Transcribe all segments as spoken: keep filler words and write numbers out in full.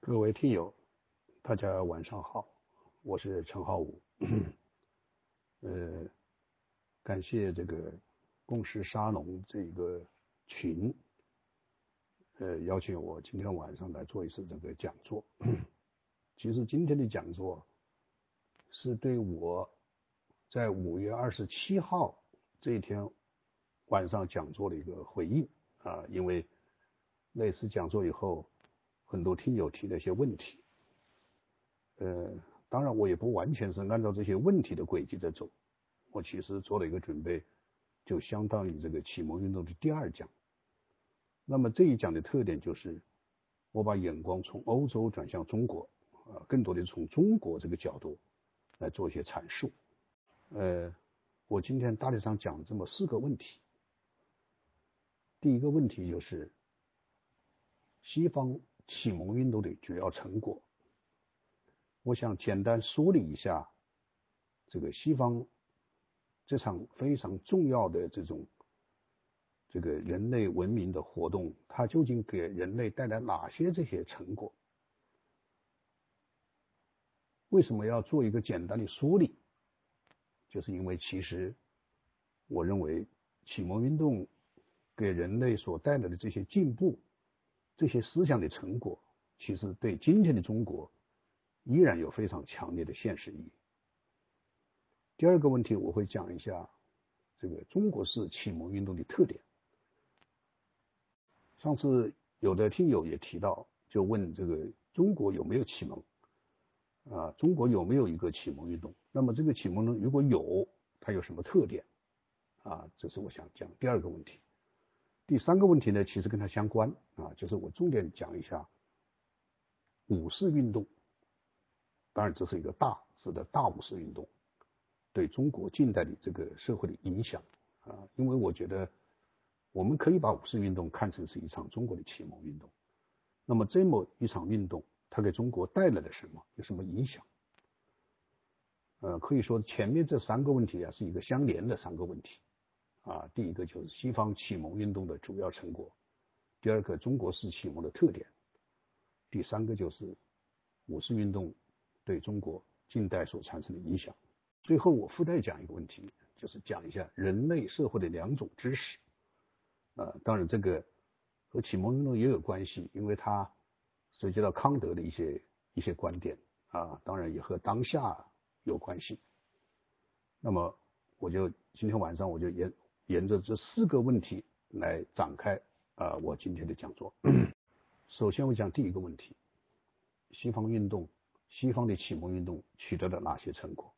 各位听友，大家晚上好，我是陈浩武。呃，感谢这个共识沙龙这个群，呃，邀请我今天晚上来做一次这个讲座。其实今天的讲座是对我在五月二十七号这一天晚上讲座的一个回应啊，因为那次讲座以后，很多听友提了一些问题，呃，当然我也不完全是按照这些问题的轨迹在走，我其实做了一个准备，就相当于这个启蒙运动的第二讲。那么这一讲的特点就是，我把眼光从欧洲转向中国，啊，更多的从中国这个角度来做一些阐述。呃，我今天大体上讲这么四个问题。第一个问题就是西方启蒙运动的主要成果。我想简单梳理一下这个西方这场非常重要的这种这个人类文明的活动，它究竟给人类带来哪些这些成果？为什么要做一个简单的梳理？就是因为其实我认为启蒙运动给人类所带来的这些进步，这些思想的成果，其实对今天的中国依然有非常强烈的现实意义。第二个问题，我会讲一下这个中国式启蒙运动的特点。上次有的听友也提到，就问这个中国有没有启蒙啊？中国有没有一个启蒙运动？那么这个启蒙运动如果有，它有什么特点啊？这是我想讲第二个问题。第三个问题呢，其实跟它相关啊，就是我重点讲一下五四运动。当然，这是一个大字的大五四运动对中国近代的这个社会的影响啊，因为我觉得我们可以把五四运动看成是一场中国的启蒙运动。那么这么一场运动，它给中国带来了什么？有什么影响？呃，可以说前面这三个问题啊是一个相连的三个问题啊。第一个就是西方启蒙运动的主要成果，第二个中国式启蒙的特点，第三个就是五四运动对中国近代所产生的影响。最后我附带讲一个问题，就是讲一下人类社会的两种知识。呃，当然这个和启蒙运动也有关系，因为它涉及到康德的一些一些观点啊，当然也和当下有关系。那么我就今天晚上我就沿沿着这四个问题来展开啊、呃、我今天的讲座。首先我讲第一个问题，西方运动西方的启蒙运动取得了哪些成果？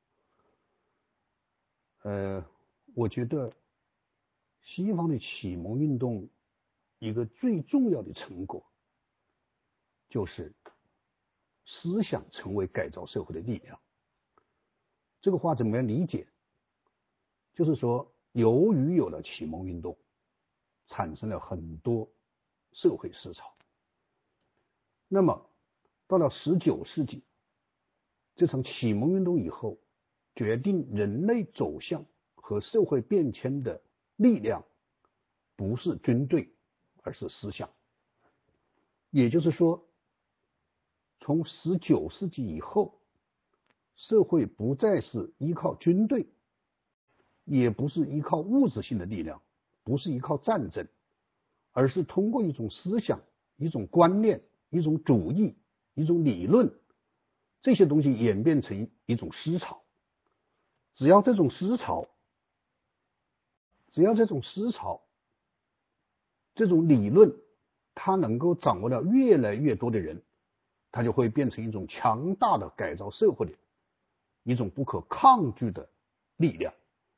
呃，我觉得西方的启蒙运动一个最重要的成果，就是思想成为改造社会的力量。这个话怎么样理解？就是说，由于有了启蒙运动，产生了很多社会思潮。那么到了十九世纪，这场启蒙运动以后，决定人类走向和社会变迁的力量不是军队，而是思想。也就是说，从十九世纪以后，社会不再是依靠军队，也不是依靠物质性的力量，不是依靠战争，而是通过一种思想、一种观念、一种主义、一种理论，这些东西演变成一种思潮。只要这种思潮，只要这种思潮，这种理论，它能够掌握到越来越多的人，它就会变成一种强大的改造社会的一种不可抗拒的力量。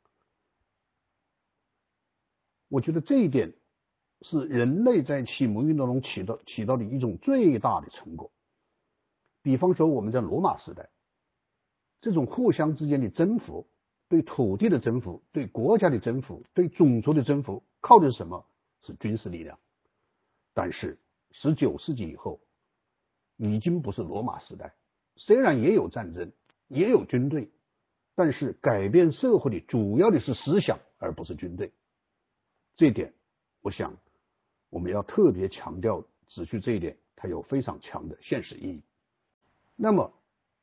我觉得这一点是人类在启蒙运动中起到起到的一种最大的成果。比方说我们在罗马时代，这种互相之间的征服，对土地的征服，对国家的征服，对种族的征服，靠的是什么？是军事力量。但是十九世纪以后，已经不是罗马时代，虽然也有战争，也有军队，但是改变社会的主要的是思想，而不是军队。这一点我想我们要特别强调指出这一点， 它有非常强的现实意义。那么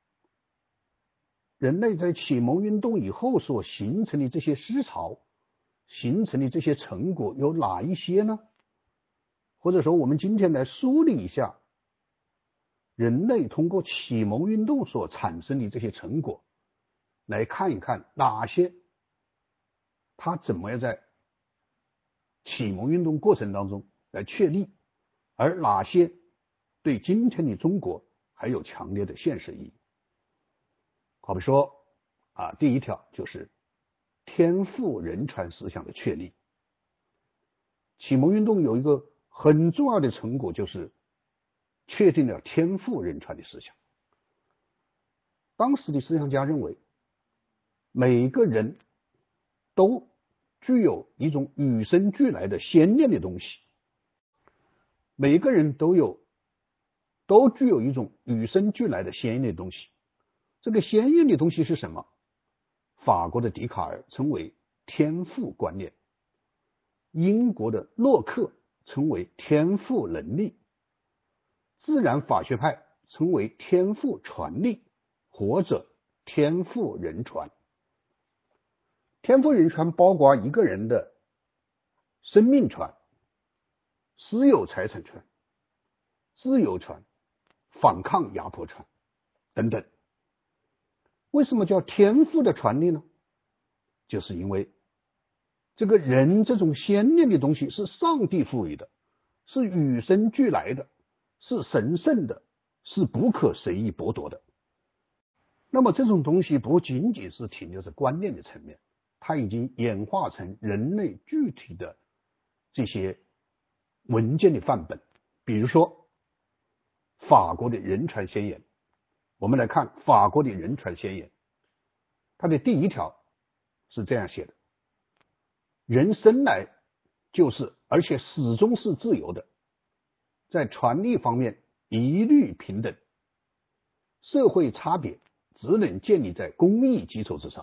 人类在启蒙运动以后所形成的这些思潮，形成的这些成果有哪一些呢？或者说我们今天来梳理一下人类通过启蒙运动所产生的这些成果，来看一看哪些它怎么样在启蒙运动过程当中来确立，而哪些对今天的中国还有强烈的现实意义。好比说啊，第一条就是天赋人传思想的确立。启蒙运动有一个很重要的成果，就是确定了天赋人传的思想。当时的思想家认为，每个人都具有一种与生俱来的先验的东西，每个人都有都具有一种与生俱来的先验的东西。这个先验的东西是什么？法国的笛卡尔称为天赋观念，英国的洛克称为天赋能力，自然法学派称为天赋传力，或者天赋人传。天赋人传包括一个人的生命传、私有财产传、自由传、反抗压迫传等等。为什么叫天赋的传力呢？就是因为这个人这种先验的东西是上帝赋予的，是与生俱来的，是神圣的，是不可随意剥夺的。那么这种东西不仅仅是停留在观念的层面，它已经演化成人类具体的这些文件的范本。比如说法国的人传宣言，我们来看法国的人传宣言，它的第一条是这样写的：人生来就是，而且始终是自由的，在传力方面一律平等，社会差别只能建立在公益基础之上。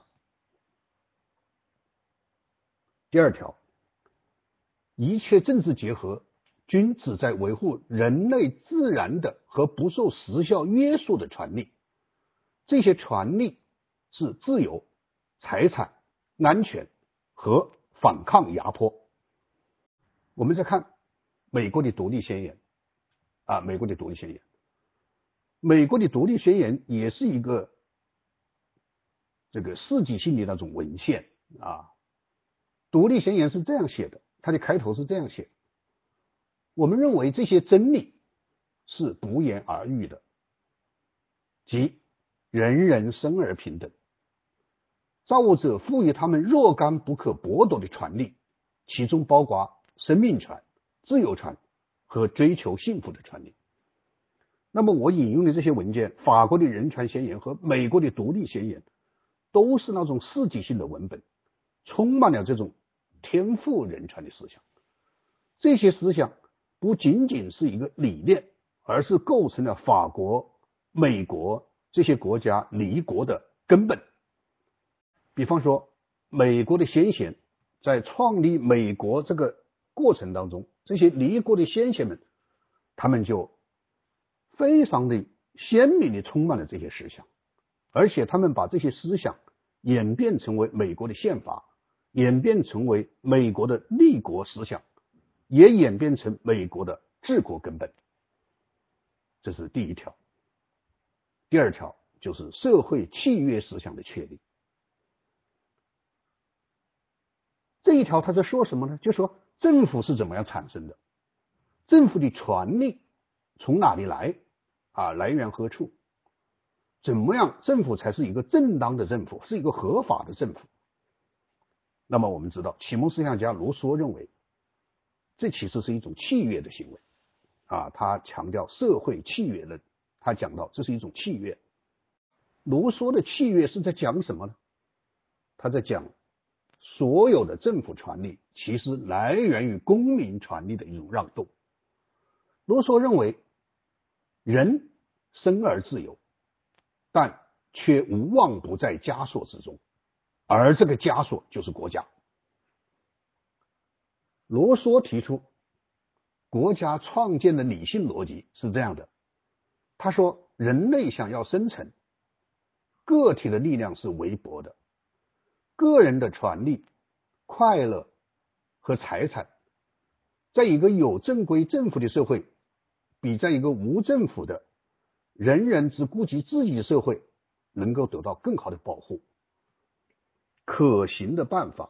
第二条，一切政治结合均旨在维护人类自然的和不受时效约束的传力，这些传力是自由、财产、安全和反抗压迫。我们再看美国的独立宣言啊，美国的独立宣言，美国的独立宣言也是一个这个世纪性的那种文献啊。独立宣言是这样写的，它的开头是这样写：我们认为这些真理是不言而喻的，即人人生而平等，造物者赋予他们若干不可剥夺的传力，其中包括生命传、自由传和追求幸福的传力。那么我引用的这些文件，法国的人传宣言和美国的独立宣言，都是那种世纪性的文本，充满了这种天赋人传的思想。这些思想不仅仅是一个理念，而是构成了法国、美国这些国家立国的根本。比方说美国的先贤在创立美国这个过程当中，这些立国的先贤们，他们就非常的鲜明的充满了这些思想，而且他们把这些思想演变成为美国的宪法，演变成为美国的立国思想，也演变成美国的治国根本。这是第一条。第二条就是社会契约思想的确立。这一条他在说什么呢？就说政府是怎么样产生的，政府的权力从哪里来啊？来源何处？怎么样政府才是一个正当的政府，是一个合法的政府？那么我们知道，启蒙思想家卢梭认为，这其实是一种契约的行为啊，他强调社会契约论，他讲到这是一种契约。卢梭的契约是在讲什么呢？他在讲所有的政府权力其实来源于公民权力的一种让渡。卢梭认为，人生而自由，但却无望不在枷锁之中，而这个枷锁就是国家。罗梭提出， 国家创建的理性逻辑是这样的，他说人类想要生存，个体的力量是微薄的，个人的权利、快乐和财产，在一个有正规政府的社会，比在一个无政府的、人人只顾及自己的社会能够得到更好的保护。可行的办法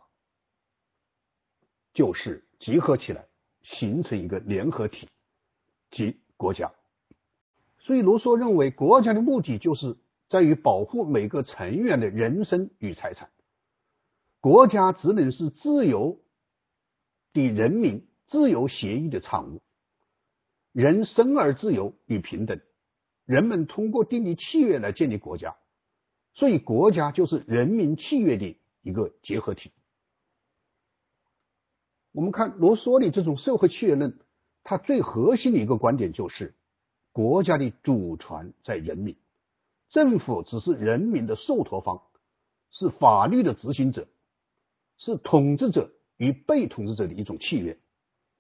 就是集合起来，形成一个联合体，即国家。所以罗梭认为，国家的目的就是在于保护每个成员的人身与财产。国家只能是自由的人民自由协议的产物。人生而自由与平等，人们通过订立契约来建立国家，所以国家就是人民契约的一个结合体。我们看罗梭的这种社会契约论，它最核心的一个观点就是国家的主权在人民，政府只是人民的受托方，是法律的执行者，是统治者与被统治者的一种契约。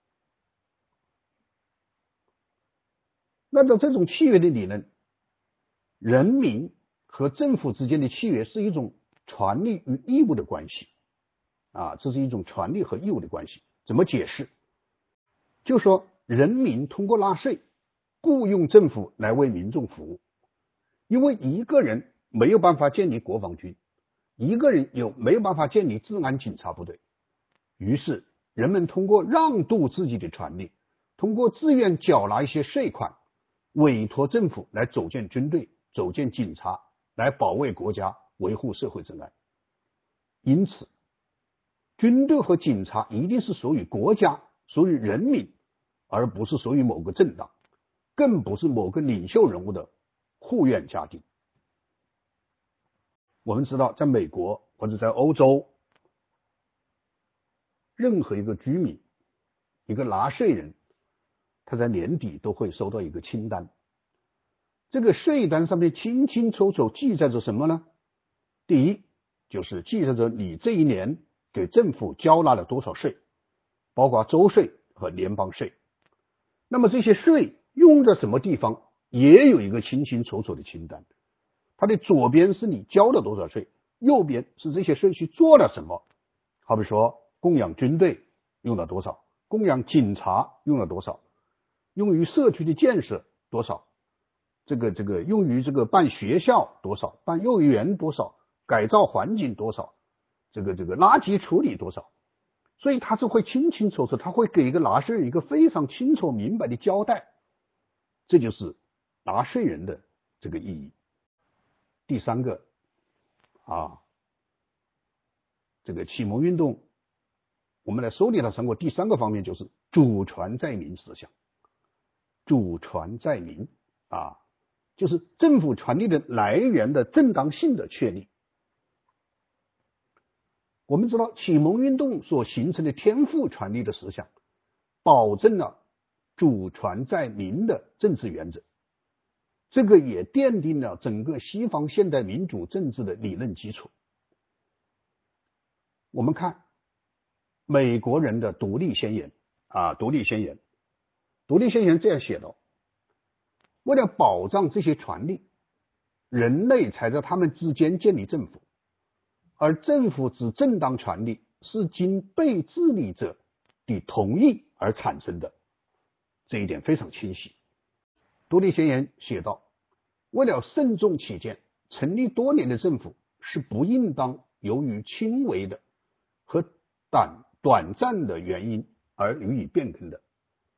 按照这种契约的理论，人民和政府之间的契约是一种权利与义务的关系啊，这是一种权利和义务的关系。怎么解释？就说人民通过纳税雇佣政府来为民众服务，因为一个人没有办法建立国防军，一个人又没有办法建立治安警察部队，于是人们通过让渡自己的权利，通过自愿缴纳一些税款，委托政府来组建军队、组建警察，来保卫国家、维护社会治安。因此军队和警察一定是属于国家、属于人民，而不是属于某个政党，更不是某个领袖人物的户院家庭。我们知道在美国或者在欧洲，任何一个居民、一个纳税人，他在年底都会收到一个清单，这个税单上面清清楚楚记载着什么呢？第一，就是记载着你这一年给政府交纳了多少税，包括州税和联邦税。那么这些税用在什么地方，也有一个清清楚楚的清单。它的左边是你交了多少税，右边是这些税去做了什么。好比说供养军队用了多少，供养警察用了多少，用于社区的建设多少，这个这个用于这个办学校多少，办幼儿园多少，改造环境多少，这个这个垃圾处理多少。所以他是会清清楚楚，他会给一个纳税人一个非常清楚明白的交代，这就是纳税人的这个意义。第三个啊，这个启蒙运动我们来梳理它成果，第三个方面就是主权在民思想。主权在民啊，就是政府权力的来源的正当性的确立。我们知道启蒙运动所形成的天赋权利的思想，保证了主权在民的政治原则，这个也奠定了整个西方现代民主政治的理论基础。我们看美国人的独立宣言啊，独立宣言，独立宣言这样写道：为了保障这些权利，人类才在他们之间建立政府，而政府之正当权利是经被治理者的同意而产生的，这一点非常清晰。独立宣言写道，为了慎重起见，成立多年的政府是不应当由于轻微的和短短暂的原因而予以变更的。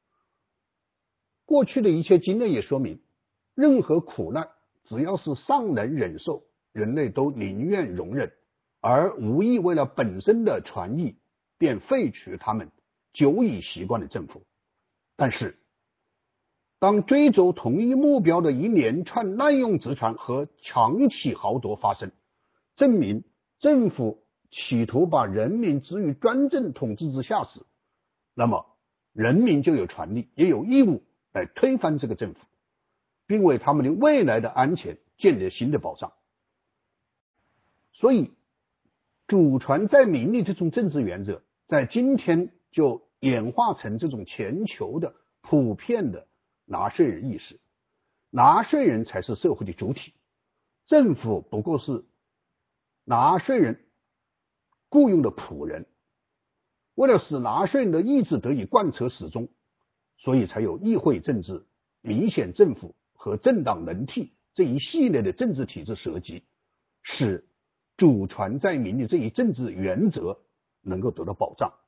过去的一切经验也说明，任何苦难只要是尚能忍受，人类都宁愿容忍，而无意为了本身的权益便废除他们久已习惯的政府。但是当追逐同一目标的一连串滥用职权和强起豪夺发生，证明政府企图把人民置于专政统治之下时，那么人民就有权利也有义务来推翻这个政府，并为他们的未来的安全建立新的保障。所以主权在民的这种政治原则，在今天就演化成这种全球的普遍的纳税人意识，纳税人才是社会的主体，政府不过是纳税人雇佣的仆人。为了使纳税人的意志得以贯彻始终，所以才有议会政治、民选政府和政党轮替这一系列的政治体制设计，使主权在民的这一政治原则能够得到保障。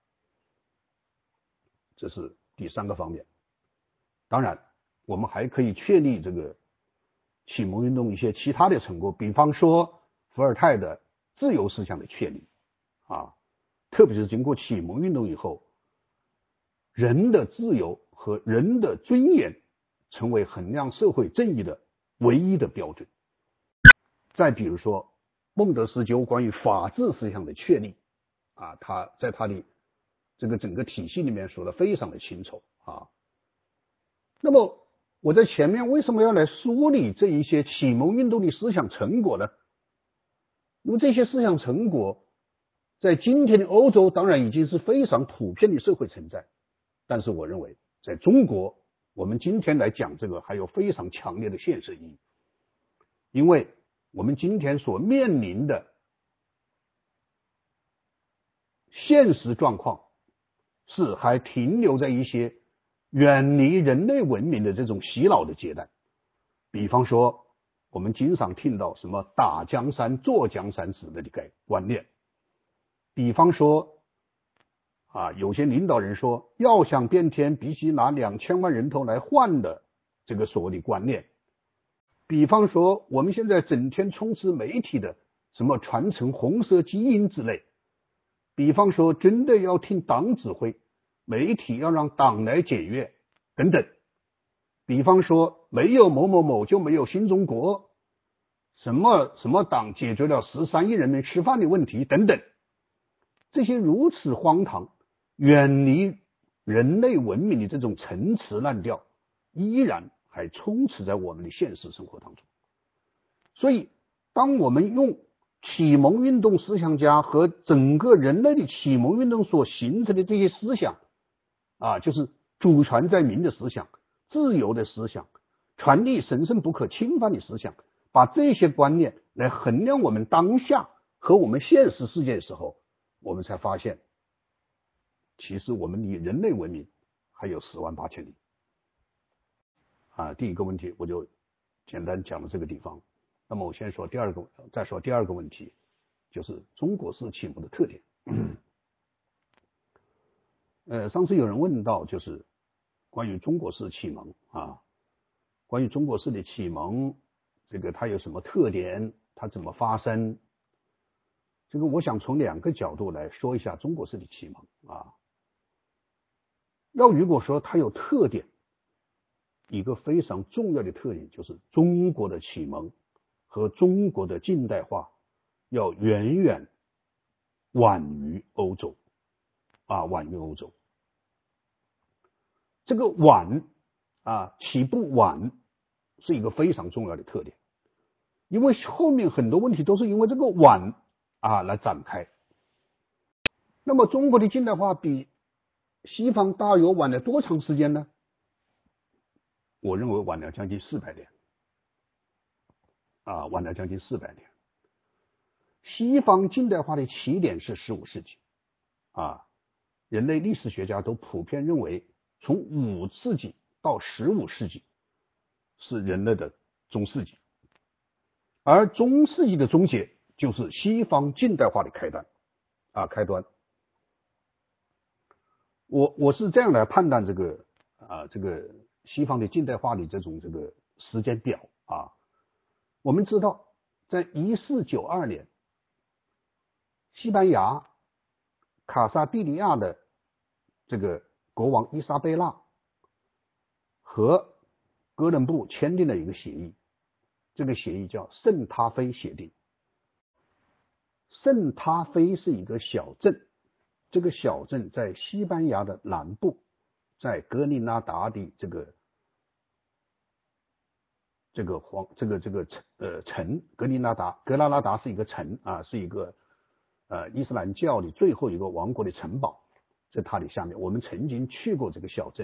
这是第三个方面。当然我们还可以确立这个启蒙运动一些其他的成果，比方说伏尔泰的自由思想的确立啊，特别是经过启蒙运动以后，人的自由和人的尊严成为衡量社会正义的唯一的标准。再比如说孟德斯鸠关于法治思想的确立啊，他在他的这个整个体系里面说的非常的清楚啊。那么我在前面为什么要来梳理这一些启蒙运动的思想成果呢？因为这些思想成果在今天的欧洲当然已经是非常普遍的社会存在，但是我认为在中国我们今天来讲这个还有非常强烈的现实意义。因为我们今天所面临的现实状况是还停留在一些远离人类文明的这种洗脑的阶段。比方说我们经常听到什么打江山坐江山之类的概观念，比方说啊，有些领导人说要想变天必须拿两千万人头来换的这个所谓的观念，比方说我们现在整天充斥媒体的什么传承红色基因之类，比方说真的要听党指挥，媒体要让党来检阅等等，比方说没有某某某就没有新中国，什么什么党解决了十三亿人民吃饭的问题等等，这些如此荒唐远离人类文明的这种陈词滥调依然还充斥在我们的现实生活当中。所以当我们用启蒙运动思想家和整个人类的启蒙运动所形成的这些思想啊，就是主权在民的思想、自由的思想、权利神圣不可侵犯的思想，把这些观念来衡量我们当下和我们现实世界的时候，我们才发现其实我们离人类文明还有十万八千里啊。第一个问题我就简单讲到这个地方。那么我先说第二个，再说第二个问题，就是中国式启蒙的特点。呃，上次有人问到，就是关于中国式启蒙啊，关于中国式的启蒙，这个它有什么特点，它怎么发生？这个我想从两个角度来说一下中国式的启蒙啊。要如果说它有特点，一个非常重要的特点就是中国的启蒙和中国的近代化要远远晚于欧洲啊，晚于欧洲。这个晚啊，起步晚是一个非常重要的特点，因为后面很多问题都是因为这个晚啊来展开。那么中国的近代化比西方大约晚了多长时间呢？我认为晚了将近四百年啊，晚了将近四百年。西方近代化的起点是十五世纪啊，人类历史学家都普遍认为从五世纪到十五世纪是人类的中世纪，而中世纪的终结就是西方近代化的开端啊，开端。我我是这样来判断这个啊，这个西方的近代化的这种这个时间表啊。我们知道，在一四九二年，西班牙卡萨蒂利亚的这个国王伊莎贝拉和哥伦布签订了一个协议，这个协议叫圣塔菲协定。圣塔菲是一个小镇，这个小镇在西班牙的南部，在格林纳达的这个这个黄这个这个城呃城格林纳达，格拉纳达是一个城啊，是一个呃伊斯兰教的最后一个王国的城堡，在它的下面。我们曾经去过这个小镇，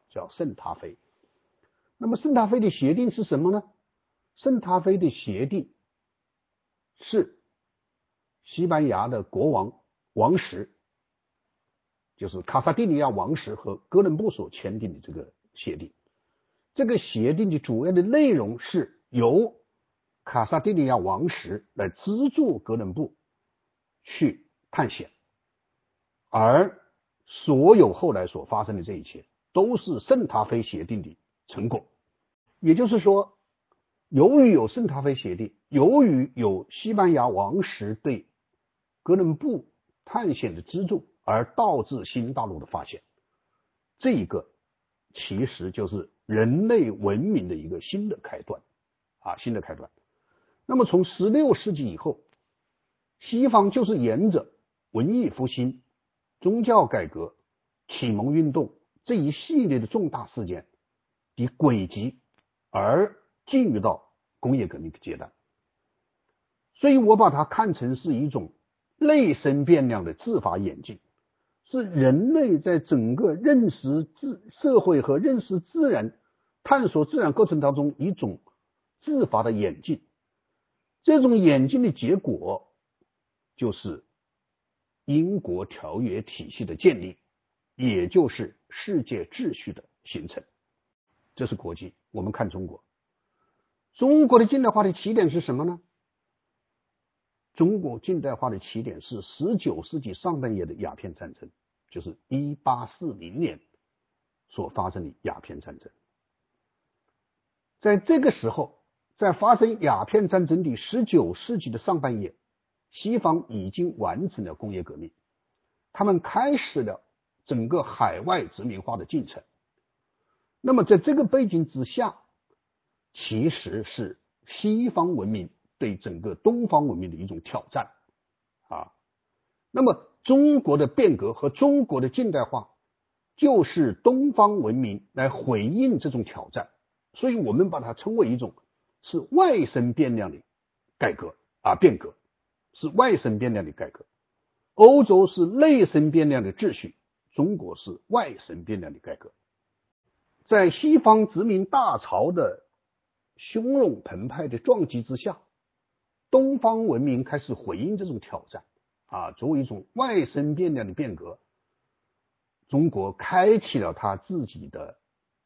叫圣塔菲。那么圣塔菲的协定是什么呢？圣塔菲的协定是西班牙的国王王室，就是卡萨蒂利亚王室和哥伦布所签订的这个协定。这个协定的主要的内容是由卡萨蒂利亚王室来资助哥伦布去探险，而所有后来所发生的这一切都是圣塔菲协定的成果。也就是说，由于有圣塔菲协定，由于有西班牙王室对哥伦布探险的资助，而导致新大陆的发现，这一个其实就是人类文明的一个新的开端啊，新的开端。那么从十六世纪以后，西方就是沿着文艺复兴、宗教改革、启蒙运动这一系列的重大事件的轨迹而进入到工业革命的阶段。所以我把它看成是一种类生变量的自发演进，是人类在整个认识自社会和认识自然、探索自然过程当中一种自发的演进。这种演进的结果就是英国条约体系的建立，也就是世界秩序的形成。这是国际。我们看中国，中国的近代化的起点是什么呢？中国近代化的起点是十九世纪上半叶的鸦片战争，就是一八四零年所发生的鸦片战争。在这个时候，在发生鸦片战争的十九世纪的上半叶，西方已经完成了工业革命，他们开始了整个海外殖民化的进程。那么在这个背景之下，其实是西方文明对整个东方文明的一种挑战啊。那么中国的变革和中国的近代化，就是东方文明来回应这种挑战，所以我们把它称为一种是外生变量的改革啊，变革是外生变量的改革。欧洲是内生变量的秩序，中国是外生变量的改革。在西方殖民大潮的汹涌澎湃的撞击之下，东方文明开始回应这种挑战啊，作为一种外生变量的变革，中国开启了它自己的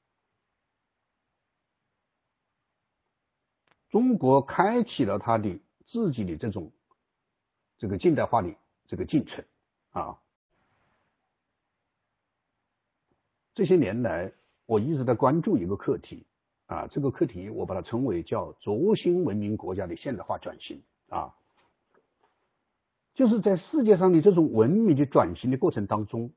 中国开启了它的自己的这种这个近代化的这个进程啊。这些年来，我一直在关注一个课题啊，这个课题我把它称为叫轴心文明国家的现代化转型啊。就是在世界上的这种文明的转型的过程当中，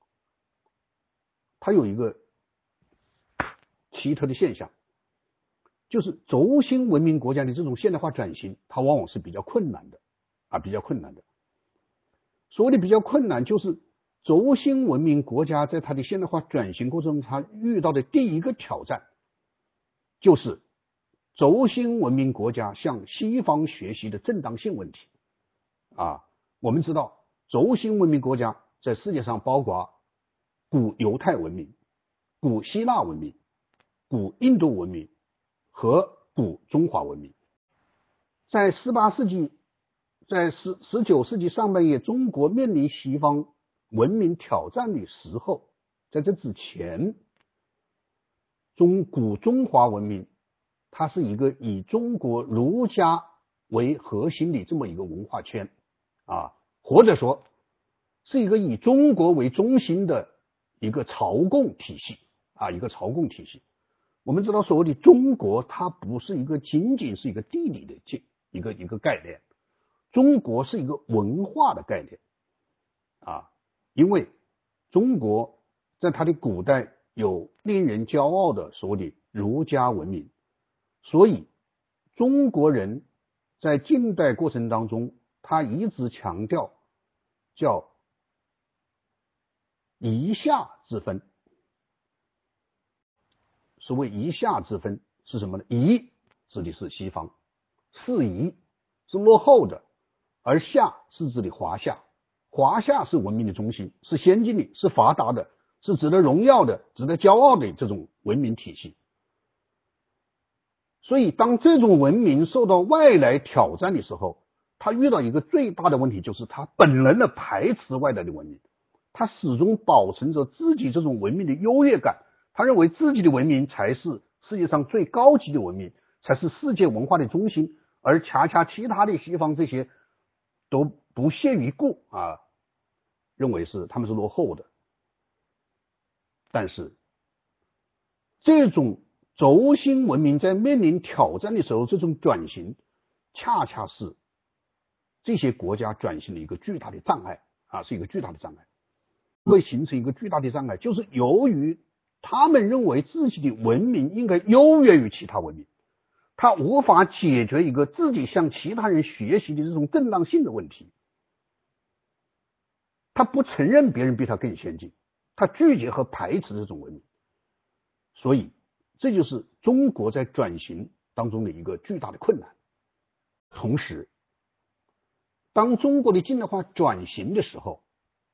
它有一个奇特的现象，就是轴心文明国家的这种现代化转型，它往往是比较困难的啊，比较困难的。所谓的比较困难，就是轴心文明国家在它的现代化转型过程中，它遇到的第一个挑战，就是轴心文明国家向西方学习的正当性问题啊。我们知道，轴心文明国家在世界上包括古犹太文明、古希腊文明、古印度文明和古中华文明。在十八世纪，在十十九世纪上半叶，中国面临西方文明挑战的时候，在这之前，中古中华文明它是一个以中国儒家为核心的这么一个文化圈啊，或者说是一个以中国为中心的一个朝贡体系啊，一个朝贡体系。我们知道，所谓的中国，它不是一个仅仅是一个地理的一个一个概念，中国是一个文化的概念啊，因为中国在它的古代有令人骄傲的所谓的儒家文明，所以中国人在近代过程当中，他一直强调叫夷夏之分。所谓夷夏之分是什么呢？夷指的是西方，是夷是落后的，而夏是指的华夏，华夏是文明的中心，是先进的，是发达的， 是值得荣耀的、值得骄傲的这种文明体系。所以当这种文明受到外来挑战的时候，他遇到一个最大的问题，就是他本能的排斥外来的文明，他始终保存着自己这种文明的优越感，他认为自己的文明才是世界上最高级的文明，才是世界文化的中心，而恰恰其他的西方这些都不屑一顾啊，认为是他们是落后的。但是这种轴心文明在面临挑战的时候，这种转型恰恰是这些国家转型的一个巨大的障碍啊，是一个巨大的障碍，会形成一个巨大的障碍，就是由于他们认为自己的文明应该优越于其他文明，他无法解决一个自己向其他人学习的这种正当性的问题，他不承认别人比他更先进，他拒绝和排斥这种文明，所以这就是中国在转型当中的一个巨大的困难。同时，当中国的近代化转型的时候，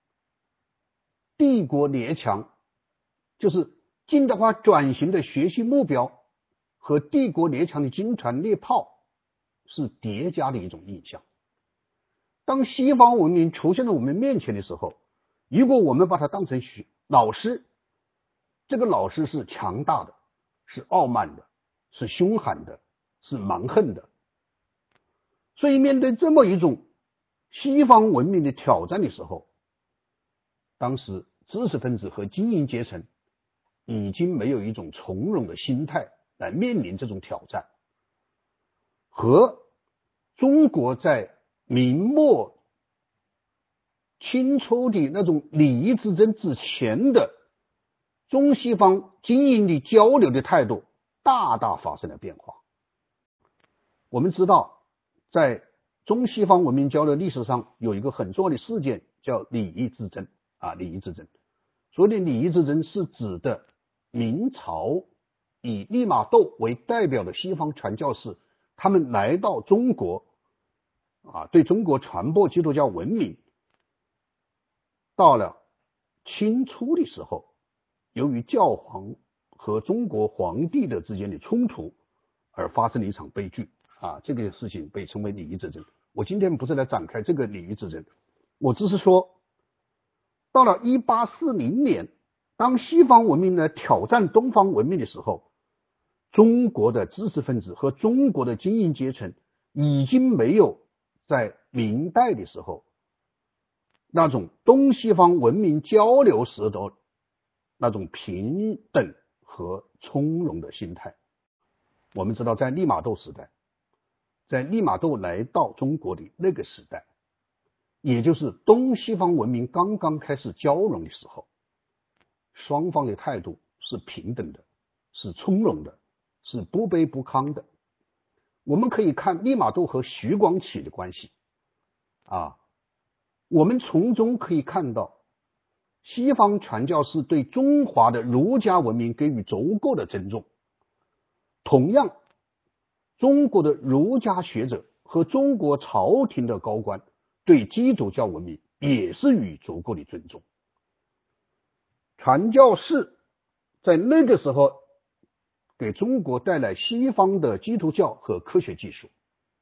帝国列强就是近代化转型的学习目标和帝国列强的金船猎炮是叠加的一种印象。当西方文明出现在我们面前的时候，如果我们把它当成老师，这个老师是强大的，是傲慢的，是凶悍的，是蛮横的。所以面对这么一种西方文明的挑战的时候，当时知识分子和精英阶层已经没有一种从容的心态来面临这种挑战，和中国在明末清初的那种礼仪之争之前的中西方精英的交流的态度大大发生了变化。我们知道，在中西方文明交流历史上有一个很重要的事件叫礼仪之争啊，礼仪之争。所谓的礼仪之争是指的明朝以利玛窦为代表的西方传教士，他们来到中国啊，对中国传播基督教文明。到了清初的时候，由于教皇和中国皇帝的之间的冲突而发生了一场悲剧啊，这个事情被称为礼仪之争。我今天不是来展开这个礼仪之争，我只是说，到了一八四零年，当西方文明呢挑战东方文明的时候，中国的知识分子和中国的精英阶层已经没有在明代的时候那种东西方文明交流时的那种平等和从容的心态。我们知道，在利玛窦时代，在利玛窦来到中国的那个时代，也就是东西方文明刚刚开始交融的时候，双方的态度是平等的，是从容的，是不卑不亢的。我们可以看利玛窦和徐广启的关系啊，我们从中可以看到西方传教士对中华的儒家文明给予足够的尊重，同样中国的儒家学者和中国朝廷的高官对基督教文明也是予以足够的尊重。传教士在那个时候给中国带来西方的基督教和科学技术，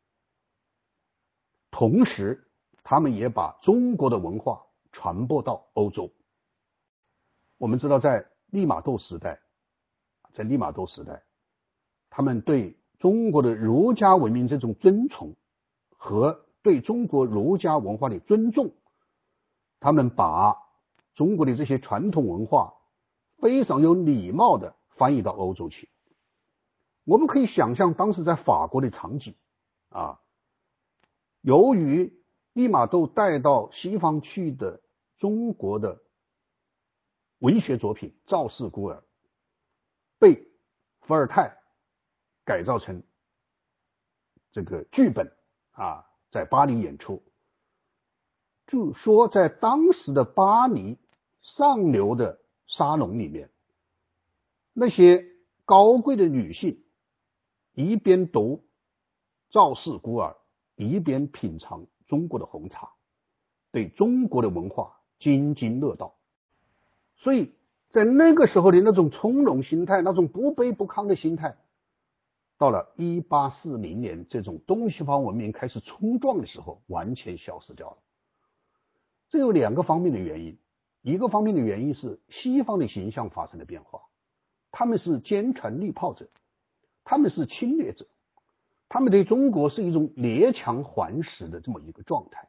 同时他们也把中国的文化传播到欧洲。我们知道，在利玛窦时代，在利玛窦时代，他们对中国的儒家文明这种尊崇和对中国儒家文化的尊重，他们把中国的这些传统文化非常有礼貌的翻译到欧洲去。我们可以想象当时在法国的场景啊，由于利玛窦带到西方去的中国的文学作品《赵氏孤儿》被伏尔泰改造成这个剧本啊，在巴黎演出。据说在当时的巴黎上流的沙龙里面，那些高贵的女性一边读《赵氏孤儿》，一边品尝中国的红茶，对中国的文化津津乐道。所以在那个时候的那种从容心态，那种不卑不亢的心态，到了一八四零年，这种东西方文明开始冲撞的时候，完全消失掉了。这有两个方面的原因，一个方面的原因是西方的形象发生了变化，他们是坚船利炮者，他们是侵略者，他们对中国是一种列强环视的这么一个状态。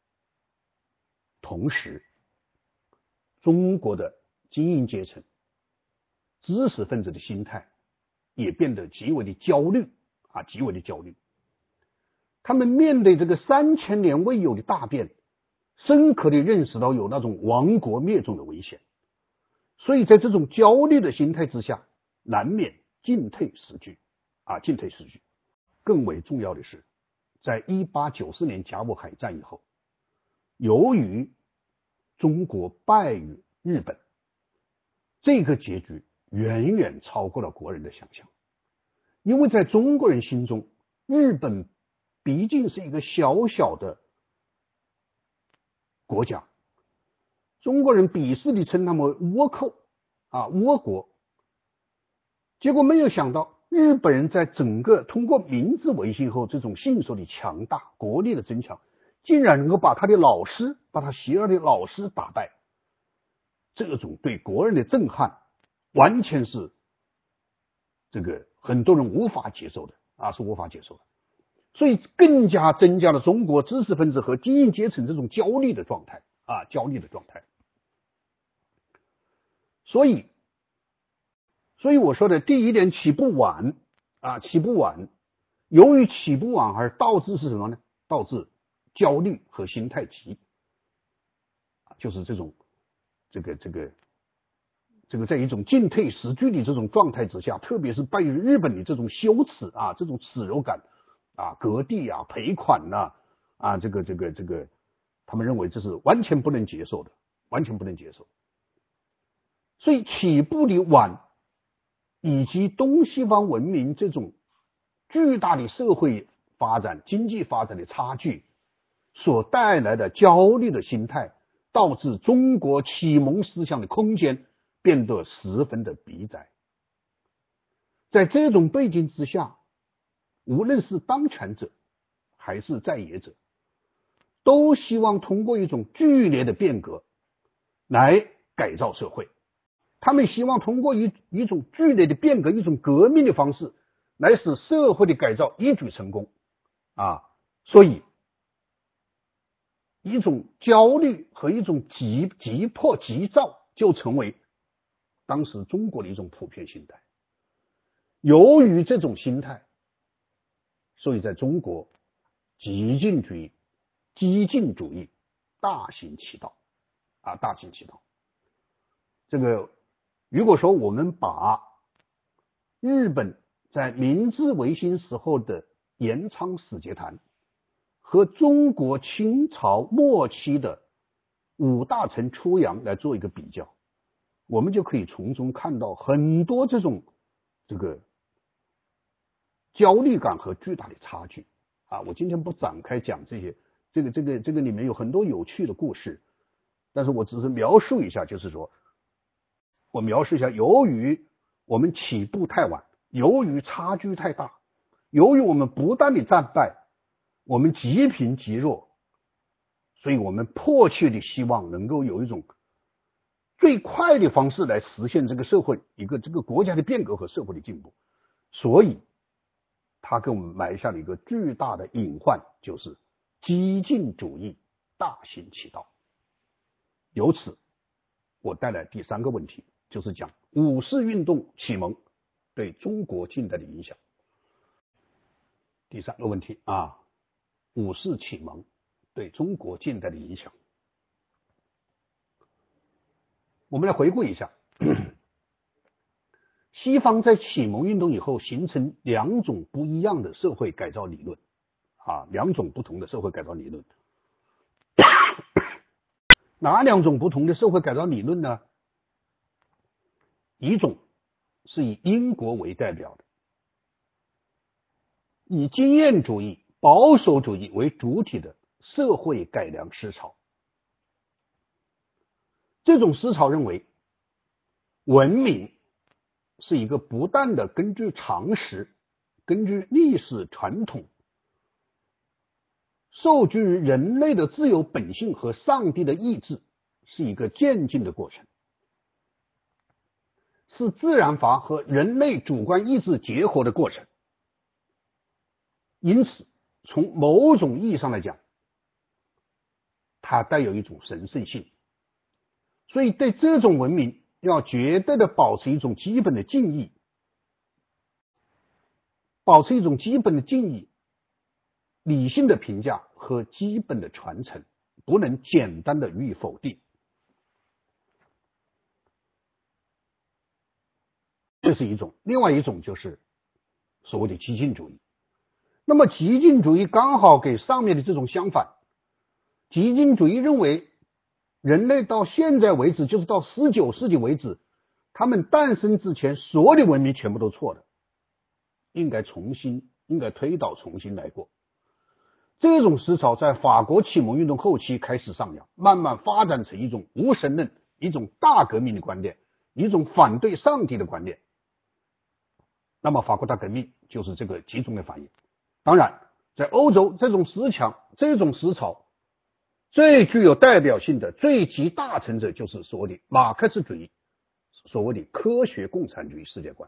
同时，中国的精英阶层、知识分子的心态也变得极为的焦虑啊，极为的焦虑。他们面对这个三千年未有的大变，深刻的认识到有那种亡国灭种的危险，所以在这种焦虑的心态之下，难免进退失据啊，进退失据。更为重要的是，在一八九四年甲午海战以后，由于中国败于日本，这个结局远远超过了国人的想象。因为在中国人心中，日本毕竟是一个小小的国家，中国人鄙视地称他们为倭寇啊，倭国。结果没有想到，日本人在整个通过明治维新后这种迅速的强大、国力的增强，竟然能够把他的老师，把他习二的老师打败。这种对国人的震撼，完全是这个很多人无法接受的啊，是无法接受的。所以更加增加了中国知识分子和精英阶层这种焦虑的状态啊，焦虑的状态。所以，所以我说的第一点起步晚啊，起步晚，由于起步晚而导致是什么呢？导致焦虑和心态急，就是这种这个这个这个在一种进退失据的这种状态之下，特别是败于日本的这种羞耻啊，这种耻辱感啊，割地啊，赔款呐 啊, 啊，这个这个这个，他们认为这是完全不能接受的，完全不能接受。所以起步的晚，以及东西方文明这种巨大的社会发展、经济发展的差距所带来的焦虑的心态，导致中国启蒙思想的空间变得十分的闭窄。在这种背景之下，无论是当权者还是在野者，都希望通过一种剧烈的变革来改造社会。他们希望通过一一种剧烈的变革、一种革命的方式，来使社会的改造一举成功啊！所以，一种焦虑和一种急急迫、急躁，就成为当时中国的一种普遍心态。由于这种心态，所以在中国，激进主义、激进主义大行其道啊，大行其道。这个。如果说我们把日本在明治维新时候的镰仓使节团和中国清朝末期的五大臣出洋来做一个比较，我们就可以从中看到很多这种这个焦虑感和巨大的差距啊！我今天不展开讲这些，这个这个这个里面有很多有趣的故事，但是我只是描述一下，就是说。我描述一下，由于我们起步太晚，由于差距太大，由于我们不断的战败，我们极贫极弱，所以我们迫切的希望能够有一种最快的方式来实现这个社会一个这个国家的变革和社会的进步，所以他给我们埋下了一个巨大的隐患，就是激进主义大行其道。由此，我带来第三个问题。就是讲五四运动启蒙对中国近代的影响。第三个问题啊，五四启蒙对中国近代的影响。我们来回顾一下，西方在启蒙运动以后形成两种不一样的社会改造理论啊，两种不同的社会改造理论。哪两种不同的社会改造理论呢？一种是以英国为代表的，以经验主义、保守主义为主体的社会改良思潮。这种思潮认为， 文明是一个不断的根据常识、根据历史传统，受制于人类的自由本性和上帝的意志，是一个渐进的过程，是自然法和人类主观意志结合的过程。因此，从某种意义上来讲，它带有一种神圣性，所以对这种文明要绝对的保持一种基本的敬意，保持一种基本的敬意、理性的评价和基本的传承，不能简单的予以否定。这是一种，另外一种就是所谓的激进主义。那么激进主义刚好给上面的这种相反，激进主义认为人类到现在为止，就是到十九世纪为止，他们诞生之前所有的文明全部都错的，应该重新，应该推倒重新来过。这种思潮在法国启蒙运动后期开始上扬，慢慢发展成一种无神论、一种大革命的观点，一种反对上帝的观点。那么法国大革命就是这个集中的反应。当然，在欧洲这种思想、这种思潮最具有代表性的、最集大成者就是所谓的马克思主义，所谓的科学共产主义世界观。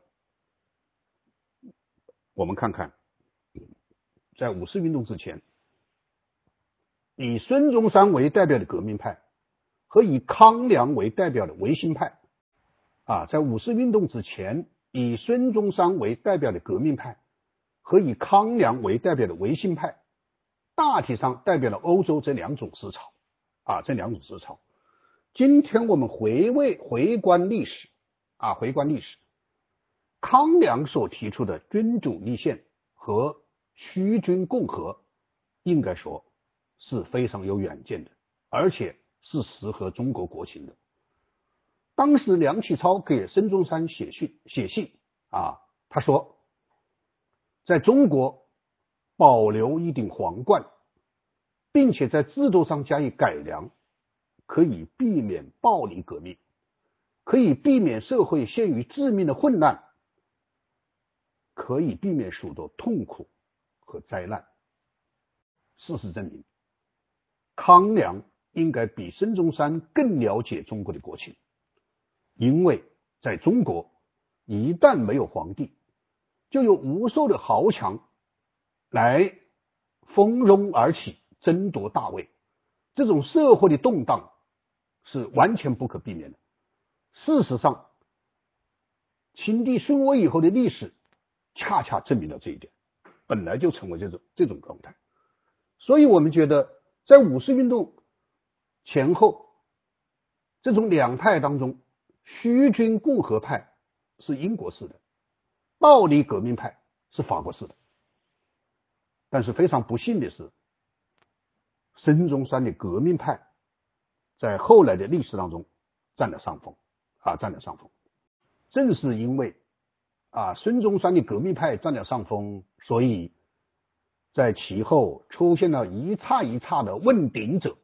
我们看看，在五四运动之前，以孙中山为代表的革命派和以康梁为代表的维新派啊，在五四运动之前，以孙中山为代表的革命派和以康梁为代表的维新派，大体上代表了欧洲这两种思潮啊，这两种思潮。今天我们回味回观历史啊，回观历史，康梁所提出的君主立宪和虚君共和，应该说是非常有远见的，而且是适合中国国情的。当时梁启超给孙中山写信，写信啊，他说，在中国保留一顶皇冠，并且在制度上加以改良，可以避免暴力革命，可以避免社会陷于致命的混乱，可以避免许多痛苦和灾难。事实证明，康梁应该比孙中山更了解中国的国情，因为在中国，一旦没有皇帝，就有无数的豪强来蜂拥而起，争夺大位，这种社会的动荡是完全不可避免的。事实上，清帝顺位以后的历史恰恰证明了这一点，本来就成为这种这种状态。所以我们觉得，在五四运动前后，这种两派当中，虚君共和派是英国式的，暴力革命派是法国式的。但是非常不幸的是，孙中山的革命派在后来的历史当中占了上风啊，占了上风。正是因为啊孙中山的革命派占了上风，所以在其后出现了一茬一茬的问鼎者，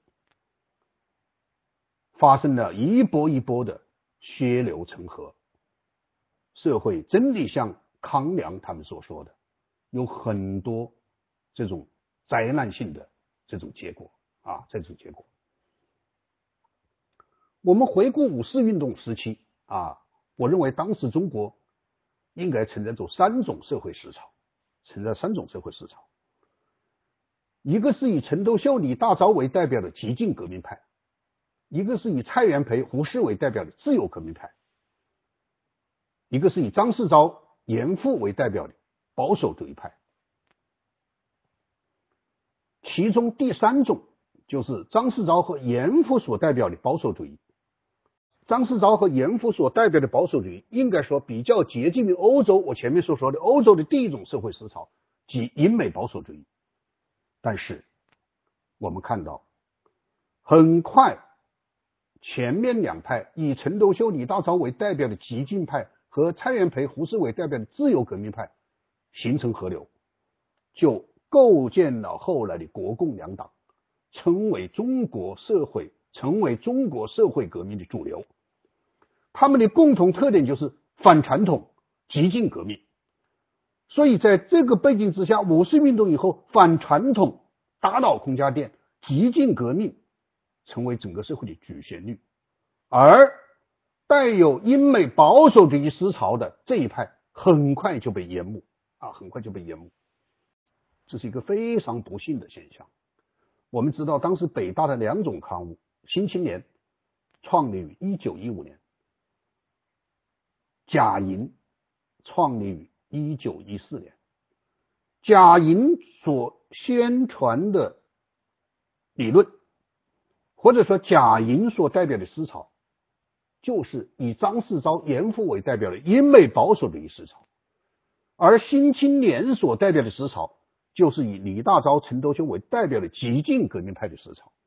发生了一波一波的血流成河，社会真的像康梁他们所说的，有很多这种灾难性的这种结果啊，这种结果。我们回顾五四运动时期啊，我认为当时中国应该存在着三种社会思潮，存在三种社会思潮。一个是以陈独秀、李大钊为代表的激进革命派，一个是以蔡元培、胡适为代表的自由革命派，一个是以张世钊、严复为代表的保守主义派。其中第三种就是张世钊和严复所代表的保守主义。张世钊和严复所代表的保守主义，应该说比较接近于欧洲，我前面所说的欧洲的第一种社会思潮，即英美保守主义。但是我们看到，很快前面两派以陈独秀、李大钊为代表的激进派和蔡元培、胡适为代表的自由革命派形成合流，就构建了后来的国共两党，成为中国社会成为中国社会革命的主流。 他们的共同特点就是反传统、激进革命。所以在这个背景之下，五四运动以后，反传统、打倒孔家店、激进革命成为整个社会的主旋律，而带有英美保守主义思潮的这一派很快就被淹没啊，很快就被淹没。这是一个非常不幸的现象。我们知道，当时北大的两种刊物，《新青年》创立于一九一五年，贾莹创立于一九一四年。贾莹所宣传的理论，或者说贾莹所代表的思潮，就是以张世钊、严复为代表的英美保守主义思潮，而新青年所代表的思潮，就是以李大钊、陈独秀为代表的激进革命派的思潮。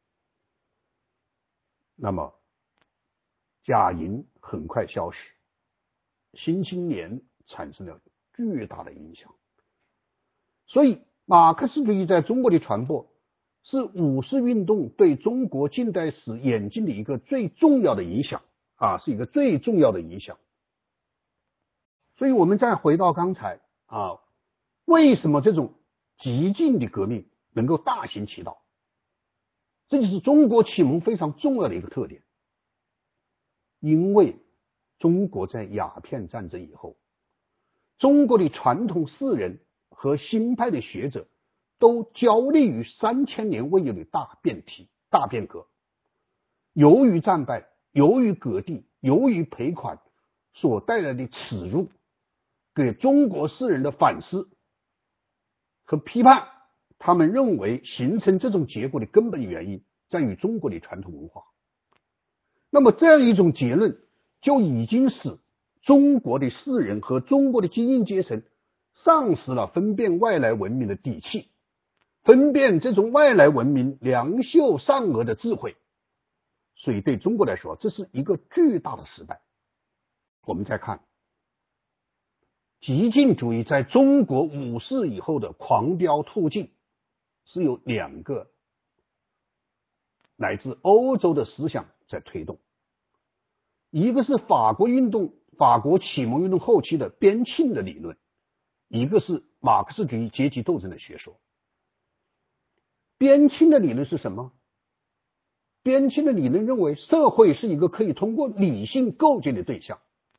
那么贾莹很快消失，新青年产生了巨大的影响。所以马克思主义在中国的传播，是五四运动对中国近代史演进的一个最重要的影响啊，是一个最重要的影响。所以我们再回到刚才啊，为什么这种激进的革命能够大行其道？这就是中国启蒙非常重要的一个特点。因为中国在鸦片战争以后，中国的传统士人和新派的学者都焦虑于三千年未有的大变题、大变革。由于战败，由于割地，由于赔款所带来的耻辱，给中国士人的反思和批判，他们认为形成这种结果的根本原因在于中国的传统文化。那么这样一种结论就已经使中国的士人和中国的精英阶层丧失了分辨外来文明的底气，分辨这种外来文明良秀善恶的智慧。所以对中国来说，这是一个巨大的失败。我们再看激进主义在中国五四以后的狂飙突进，是有两个来自欧洲的思想在推动。一个是法国运动、法国启蒙运动后期的边沁的理论，一个是马克思主义阶级斗争的学说。边沁的理论是什么？边沁的理论认为社会是一个可以通过理性构建的对象。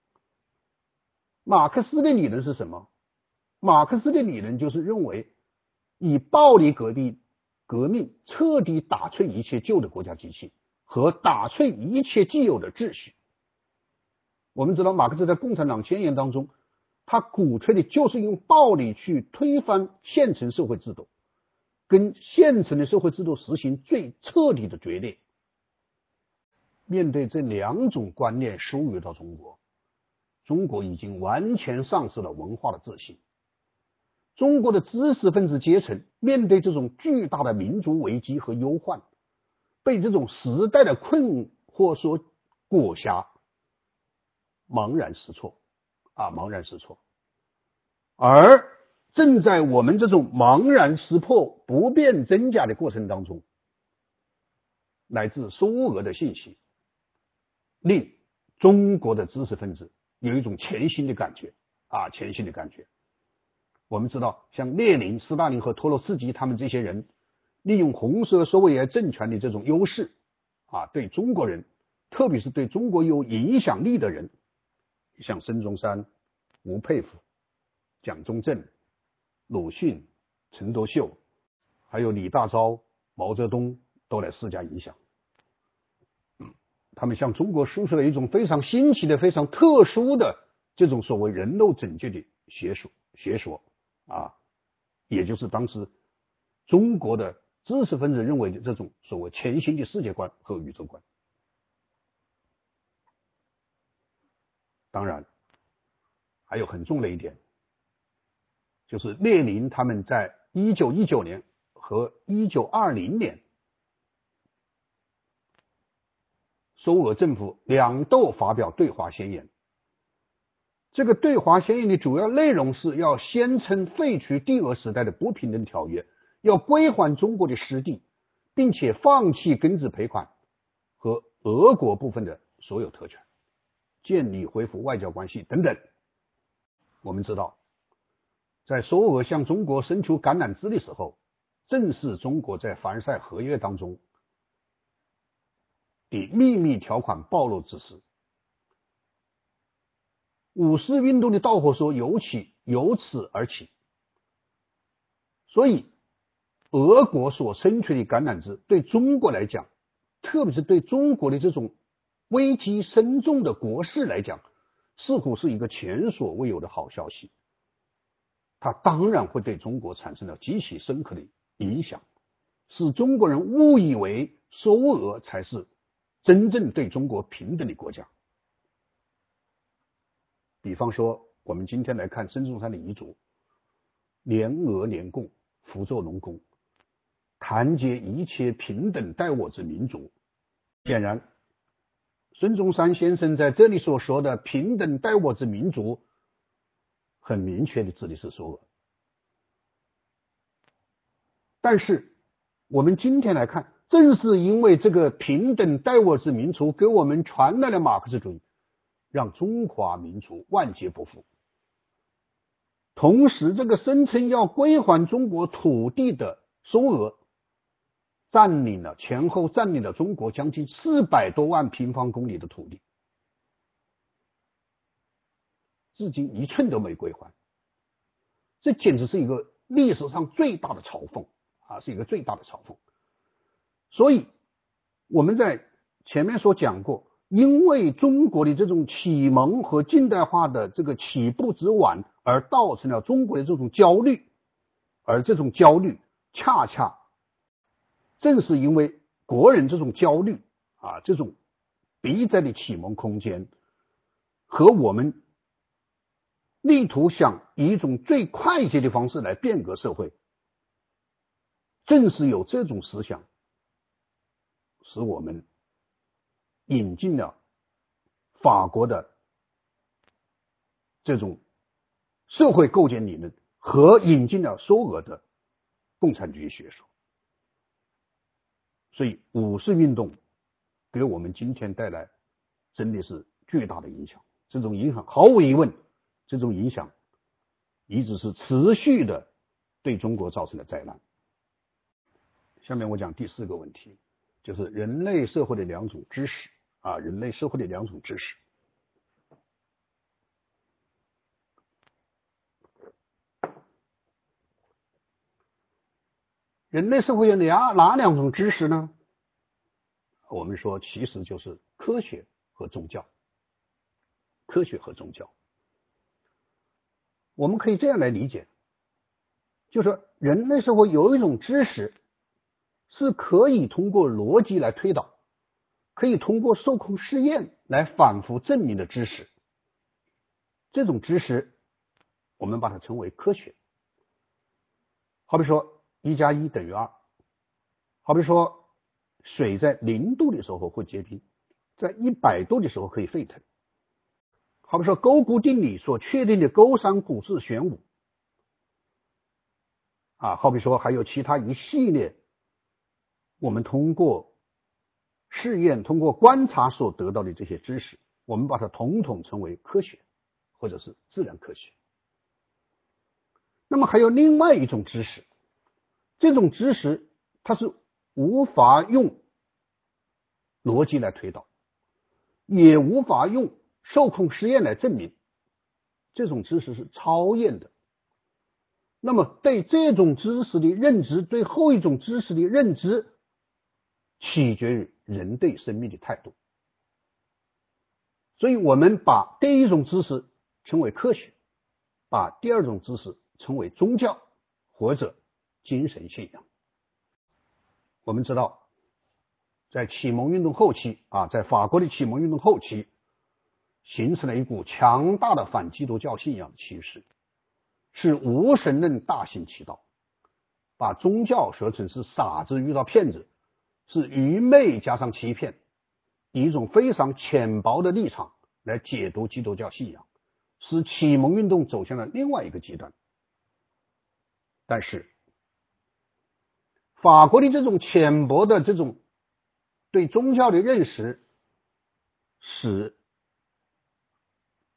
马克思的理论是什么？马克思的理论就是认为以暴力革命革命彻底打碎一切旧的国家机器和打碎一切既有的秩序。我们知道马克思在共产党宣言当中，他鼓吹的就是用暴力去推翻现成社会制度，跟现成的社会制度实行最彻底的决裂。面对这两种观念输入到中国，中国已经完全丧失了文化的自信。中国的知识分子阶层面对这种巨大的民族危机和忧患，被这种时代的困惑所裹挟，茫然失措啊，茫然失措。而正在我们这种茫然失措、不变真假的过程当中，来自苏俄的信息令中国的知识分子有一种全新的感觉啊，全新的感觉。我们知道，像列宁、斯大林和托洛茨基他们这些人，利用红色苏维埃政权的这种优势啊，对中国人，特别是对中国有影响力的人，像孙中山、吴佩孚、蒋中正、鲁迅、陈独秀，还有李大钊、毛泽东都来施加影响。他们向中国输出了一种非常新奇的、非常特殊的这种所谓人肉拯救的学说学说啊，也就是当时中国的知识分子认为的这种所谓全新的世界观和宇宙观。当然还有很重的一点，就是列宁他们在一九一九年和一九二零年苏俄政府两度发表对华宣言。这个对华宣言的主要内容是要宣称废除帝俄时代的不平等条约，要归还中国的失地，并且放弃庚子赔款和俄国部分的所有特权。 建立恢复外交关系等等。我们知道，在苏俄向中国伸出橄榄枝的时候，正是中国在凡尔赛合约当中的秘密条款暴露之时。五四运动的导火索由起由此而起，所以俄国所伸出的橄榄枝对中国来讲，特别是对中国的这种危机深重的国事来讲，似乎是一个前所未有的好消息。它当然会对中国产生了极其深刻的影响，使中国人误以为苏俄才是真正对中国平等的国家。比方说，我们今天来看孙中山的遗嘱，联俄联共，辅佐农工，团结一切平等待我之民族。显然，孙中山先生在这里所说的平等待我之民族，很明确的指的是苏俄。但是我们今天来看，正是因为这个平等待我之民族给我们传来了马克思主义，让中华民族万劫不复。同时，这个声称要归还中国土地的苏俄，占领了前后占领了中国将近四百多万平方公里的土地，至今一寸都没归还。这简直是一个历史上最大的嘲讽啊，是一个最大的嘲讽。所以我们在前面所讲过，因为中国的这种启蒙和近代化的这个起步之晚，而造成了中国的这种焦虑，而这种焦虑恰恰正是因为国人这种焦虑啊，这种逼在的启蒙空间和我们力图想以一种最快捷的方式来变革社会，正是有这种思想使我们引进了法国的这种社会构建理论和引进了苏俄的共产主义学说。所以五四运动给我们今天带来真的是巨大的影响，这种影响毫无疑问，这种影响一直是持续的对中国造成了灾难。下面我讲第四个问题，就是人类社会的两种知识啊，人类社会的两种知识。人类社会有哪哪两种知识呢？我们说其实就是科学和宗教。科学和宗教，我们可以这样来理解，就是说人类社会有一种知识是可以通过逻辑来推导，可以通过受控试验来反复证明的知识。这种知识我们把它称为科学。好比说一加一等于二，好比说水在零度的时候会结冰，在一百度的时候可以沸腾。好比说勾股定理所确定的勾三股四弦五啊，好比说还有其他一系列我们通过试验通过观察所得到的这些知识，我们把它统统称为科学或者是自然科学。那么还有另外一种知识，这种知识它是无法用逻辑来推导，也无法用受控实验来证明，这种知识是超验的。那么对这种知识的认知，对后一种知识的认知，取决于人对生命的态度。所以我们把第一种知识称为科学，把第二种知识称为宗教或者精神信仰。我们知道在启蒙运动后期啊，在法国的启蒙运动后期，形成了一股强大的反基督教信仰趋势，是无神论大行其道，把宗教说成是傻子遇到骗子，是愚昧加上欺骗，以一种非常浅薄的立场来解读基督教信仰，使启蒙运动走向了另外一个极端。但是法国的这种浅薄的这种对宗教的认识，使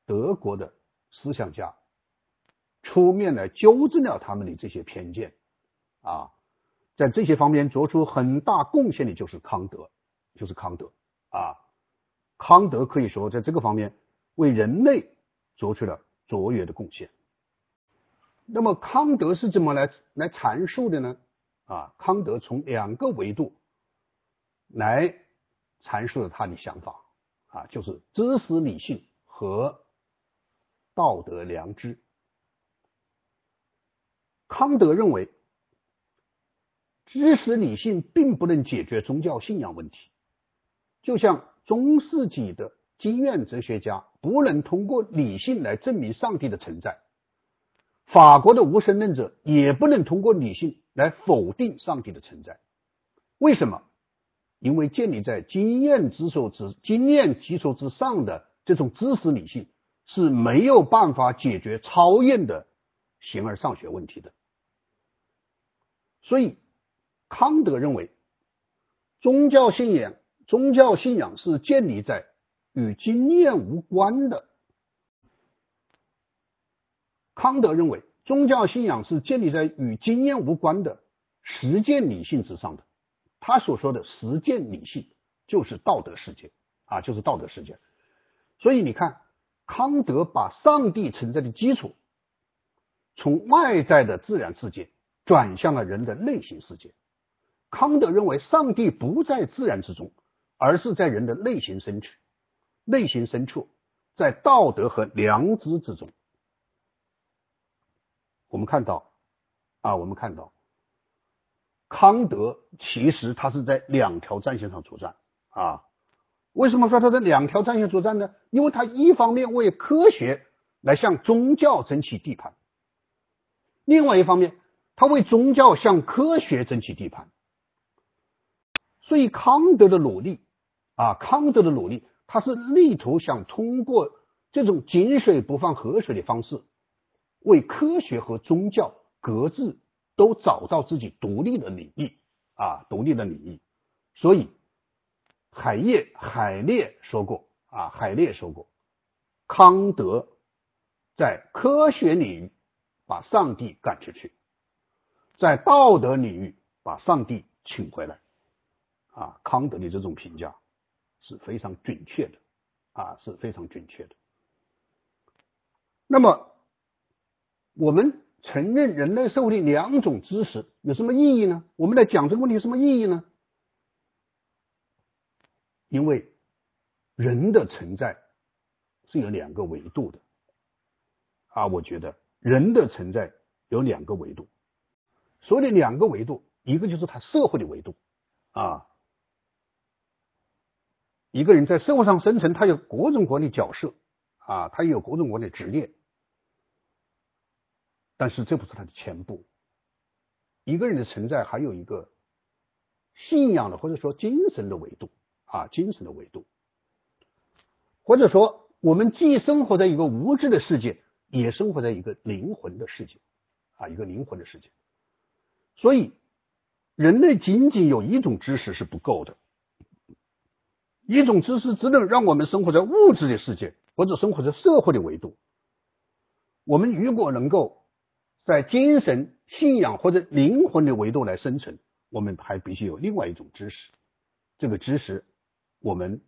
德国的思想家出面来纠正了他们的这些偏见啊，在这些方面做出很大贡献的就是康德，就是康德啊，康德可以说在这个方面为人类做出了卓越的贡献。那么康德是怎么来来阐述的呢？啊，康德从两个维度来阐述了他的想法啊，就是知识理性和道德良知。康德认为，知识理性并不能解决宗教信仰问题，就像中世纪的经验哲学家不能通过理性来证明上帝的存在，法国的无神论者也不能通过理性来否定上帝的存在。为什么？因为建立在经验之所之经验基础之上的这种知识理性是没有办法解决超验的形而上学问题的。所以康德认为，宗教信仰宗教信仰是建立在与经验无关的。康德认为，宗教信仰是建立在与经验无关的实践理性之上的。他所说的实践理性就是道德世界啊，就是道德世界。所以你看，康德把上帝存在的基础从外在的自然世界转向了人的内心世界。康德认为上帝不在自然之中，而是在人的内心深处，内心深处，在道德和良知之中。我们看到啊，我们看到康德其实他是在两条战线上作战啊。为什么说他在两条战线作战呢？因为他一方面为科学来向宗教争取地盘，另外一方面他为宗教向科学争取地盘。所以康德的努力啊，康德的努力，他是力图想通过这种井水不犯河水的方式，为科学和宗教各自都找到自己独立的领域啊，独立的领域。所以海业海列说过啊，海列说过，康德在科学领域把上帝赶出去，在道德领域把上帝请回来啊。康德的这种评价是非常准确的啊，是非常准确的。那么我们承认人类社会的两种知识有什么意义呢？我们来讲这个问题有什么意义呢？因为人的存在是有两个维度的啊，我觉得人的存在有两个维度。所谓的两个维度，一个就是他社会的维度啊，一个人在社会上生存，他有各种各样的角色啊，他有各种各样的职业，但是这不是他的全部。一个人的存在还有一个信仰的或者说精神的维度啊，精神的维度，或者说我们既生活在一个物质的世界，也生活在一个灵魂的世界啊，一个灵魂的世界。所以人类仅仅有一种知识是不够的，一种知识只能让我们生活在物质的世界或者生活在社会的维度。我们如果能够在精神信仰或者灵魂的维度来生存，我们还必须有另外一种知识。这个知识我们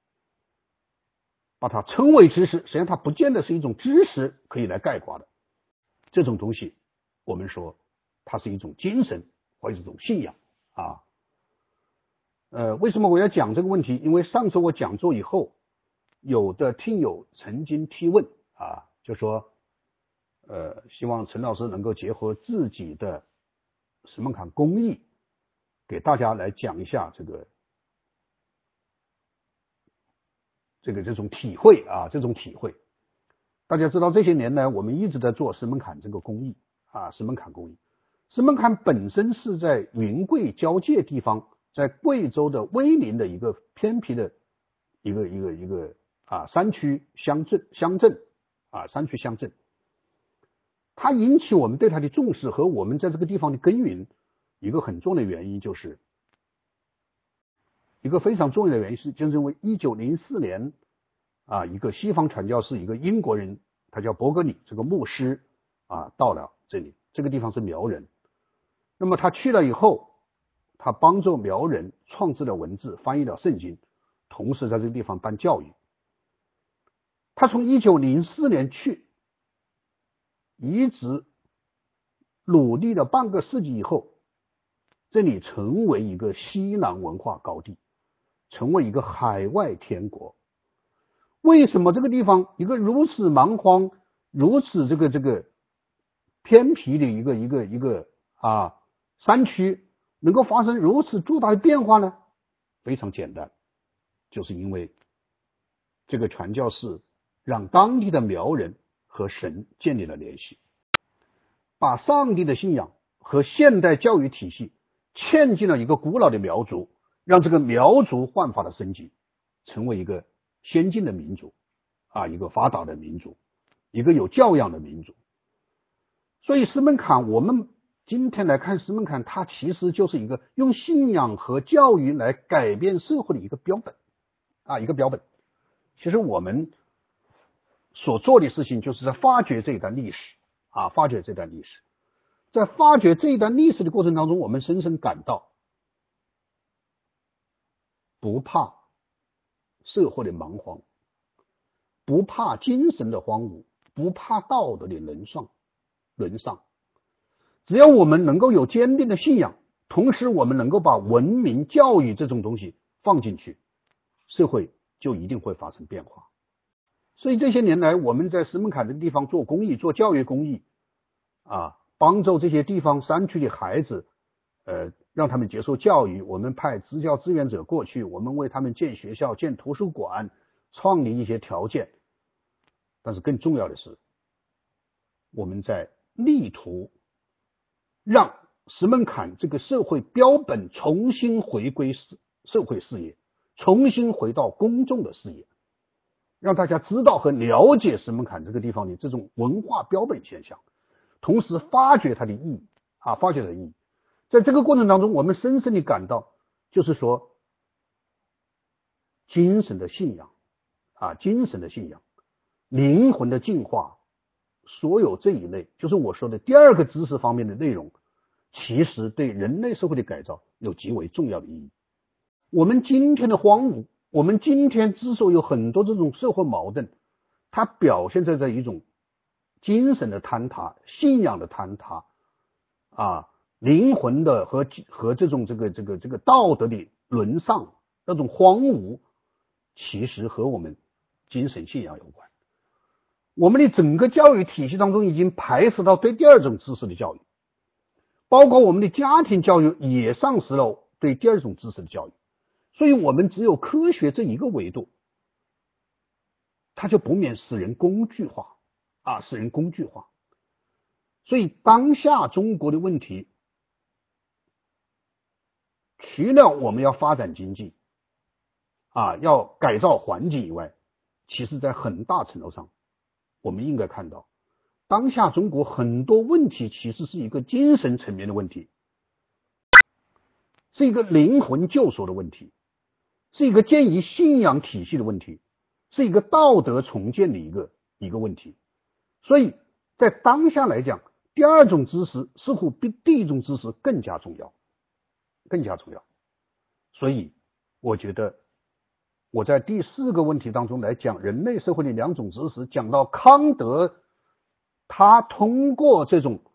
把它称为知识，实际上它不见得是一种知识可以来概括的。这种东西我们说它是一种精神或者一种信仰啊。呃，为什么我要讲这个问题？因为上次我讲座以后，有的听友曾经提问啊，就说呃，希望陈老师能够结合自己的史门坎公益，给大家来讲一下这个这个这种体会啊，这种体会。大家知道这些年来我们一直在做石门坎这个公益啊，石门坎公益。石门坎本身是在云贵交界地方，在贵州的威宁的一个偏僻的一个一个一个啊山区乡镇乡镇啊山区乡镇。它引起我们对它的重视和我们在这个地方的耕耘，一个很重要的原因就是一个非常重要的原因是，就是因为一九零四年啊，一个西方传教士，一个英国人，他叫伯格里，这个牧师啊，到了这里，这个地方是苗人。那么他去了以后，他帮助苗人创制了文字，翻译了圣经，同时在这个地方办教育。他从一九零四年去，一直努力了半个世纪以后，这里成为一个西南文化高地，成为一个海外天国。为什么这个地方一个如此蛮荒、如此这个这个偏僻的一个一个一个啊山区，能够发生如此巨大的变化呢？非常简单，就是因为这个传教士让当地的苗人和神建立了联系，把上帝的信仰和现代教育体系嵌进了一个古老的苗族，让这个苗族焕发了生机，成为一个先进的民族啊，一个发达的民族，一个有教养的民族。所以斯门坎，我们今天来看斯门坎，它其实就是一个用信仰和教育来改变社会的一个标本啊，一个标本。其实我们所做的事情就是在发掘这一段历史啊，发掘这段历史。在发掘这一段历史的过程当中，我们深深感到不怕社会的蛮荒，不怕精神的荒芜，不怕道德的沦丧沦丧。只要我们能够有坚定的信仰，同时我们能够把文明教育这种东西放进去，社会就一定会发生变化。所以这些年来，我们在石门坎这个地方做公益，做教育公益啊，帮助这些地方山区的孩子，呃，让他们接受教育。我们派支教志愿者过去，我们为他们建学校、建图书馆，创立一些条件。但是更重要的是，我们在力图让石门坎这个社会标本重新回归社会视野，重新回到公众的视野，让大家知道和了解石门坎这个地方的这种文化标本现象，同时发掘它的意义啊，发掘它的意义。在这个过程当中，我们深深地感到，就是说精神的信仰啊，精神的信仰，灵魂的净化，所有这一类，就是我说的第二个知识方面的内容，其实对人类社会的改造有极为重要的意义。我们今天的荒芜，我们今天之所以有很多这种社会矛盾，它表现在这一种精神的坍塌、信仰的坍塌啊，灵魂的和和这种这个这个这个道德的沦丧，那种荒芜，其实和我们精神信仰有关。我们的整个教育体系当中已经排斥到对第二种知识的教育，包括我们的家庭教育也丧失了对第二种知识的教育。所以我们只有科学这一个维度，它就不免使人工具化啊，使人工具化。所以当下中国的问题，除了我们要发展经济啊，要改造环境以外，其实在很大程度上，我们应该看到，当下中国很多问题其实是一个精神层面的问题，是一个灵魂救赎的问题，是一个建立信仰体系的问题，是一个道德重建的一个一个问题。所以在当下来讲，第二种知识似乎比第一种知识更加重要，更加重要。所以我觉得我在第四个问题当中来讲人类社会的两种知识，讲到康德，他通过这种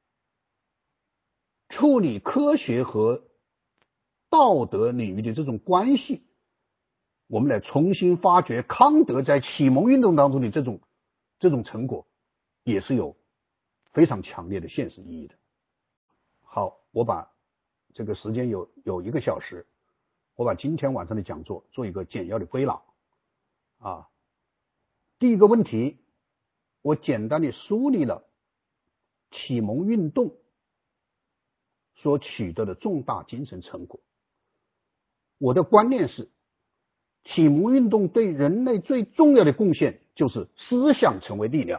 处理科学和道德领域的这种关系，我们来重新发掘康德在启蒙运动当中的这种这种成果，也是有非常强烈的现实意义的。好，我把这个时间有有一个小时，我把今天晚上的讲座做一个简要的归纳啊。第一个问题，我简单的梳理了启蒙运动所取得的重大精神成果。我的观念是，启蒙运动对人类最重要的贡献就是思想成为力量。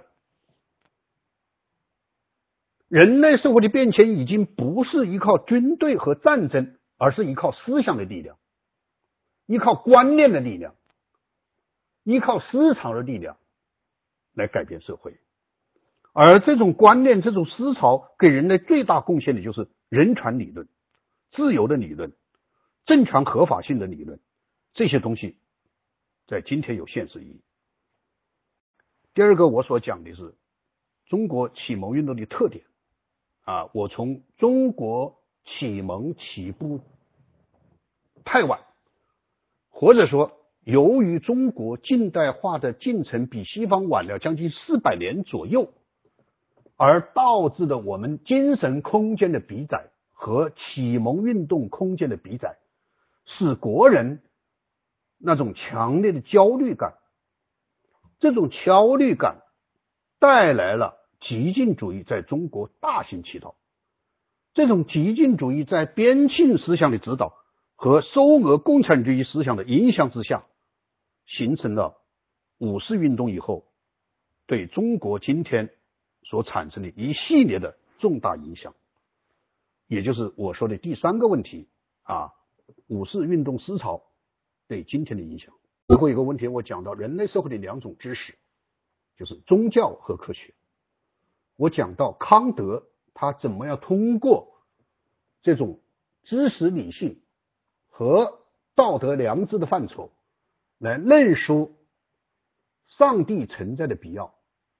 人类社会的变迁已经不是依靠军队和战争，而是依靠思想的力量，依靠观念的力量。 依靠市场的力量来改变社会。而这种观念，这种思潮给人类最大贡献的就是人权理论、自由的理论、政权合法性的理论，这些东西在今天有现实意义。第二个我所讲的是中国启蒙运动的特点啊，我从中国启蒙起步太晚，或者说由于中国近代化的进程比西方晚了将近四百年左右，而导致的我们精神空间的逼窄和启蒙运动空间的逼窄，使国人那种强烈的焦虑感，这种焦虑感带来了激进主义在中国大行其道。这种激进主义在边沁思想的指导和收俄共产主义思想的影响之下，形成了五四运动以后对中国今天所产生的一系列的重大影响，也就是我说的第三个问题啊，五四运动思潮对今天的影响。最后一个问题，我讲到人类社会的两种知识，就是宗教和科学。我讲到康德他怎么样通过这种知识理性和道德良知的范畴来论述上帝存在的必要。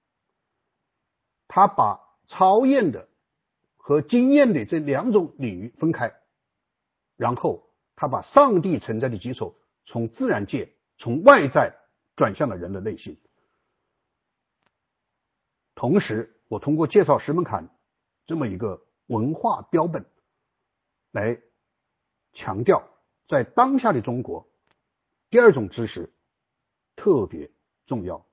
他把超验的和经验的这两种领域分开，然后他把上帝存在的基础从自然界、从外在转向了人的内心。同时我通过介绍石门坎这么一个文化标本来强调，在当下的中国，第二种知识特别重要，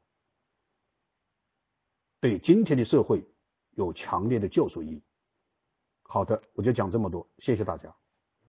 对今天的社会有强烈的救赎意义。好的，我就讲这么多，谢谢大家。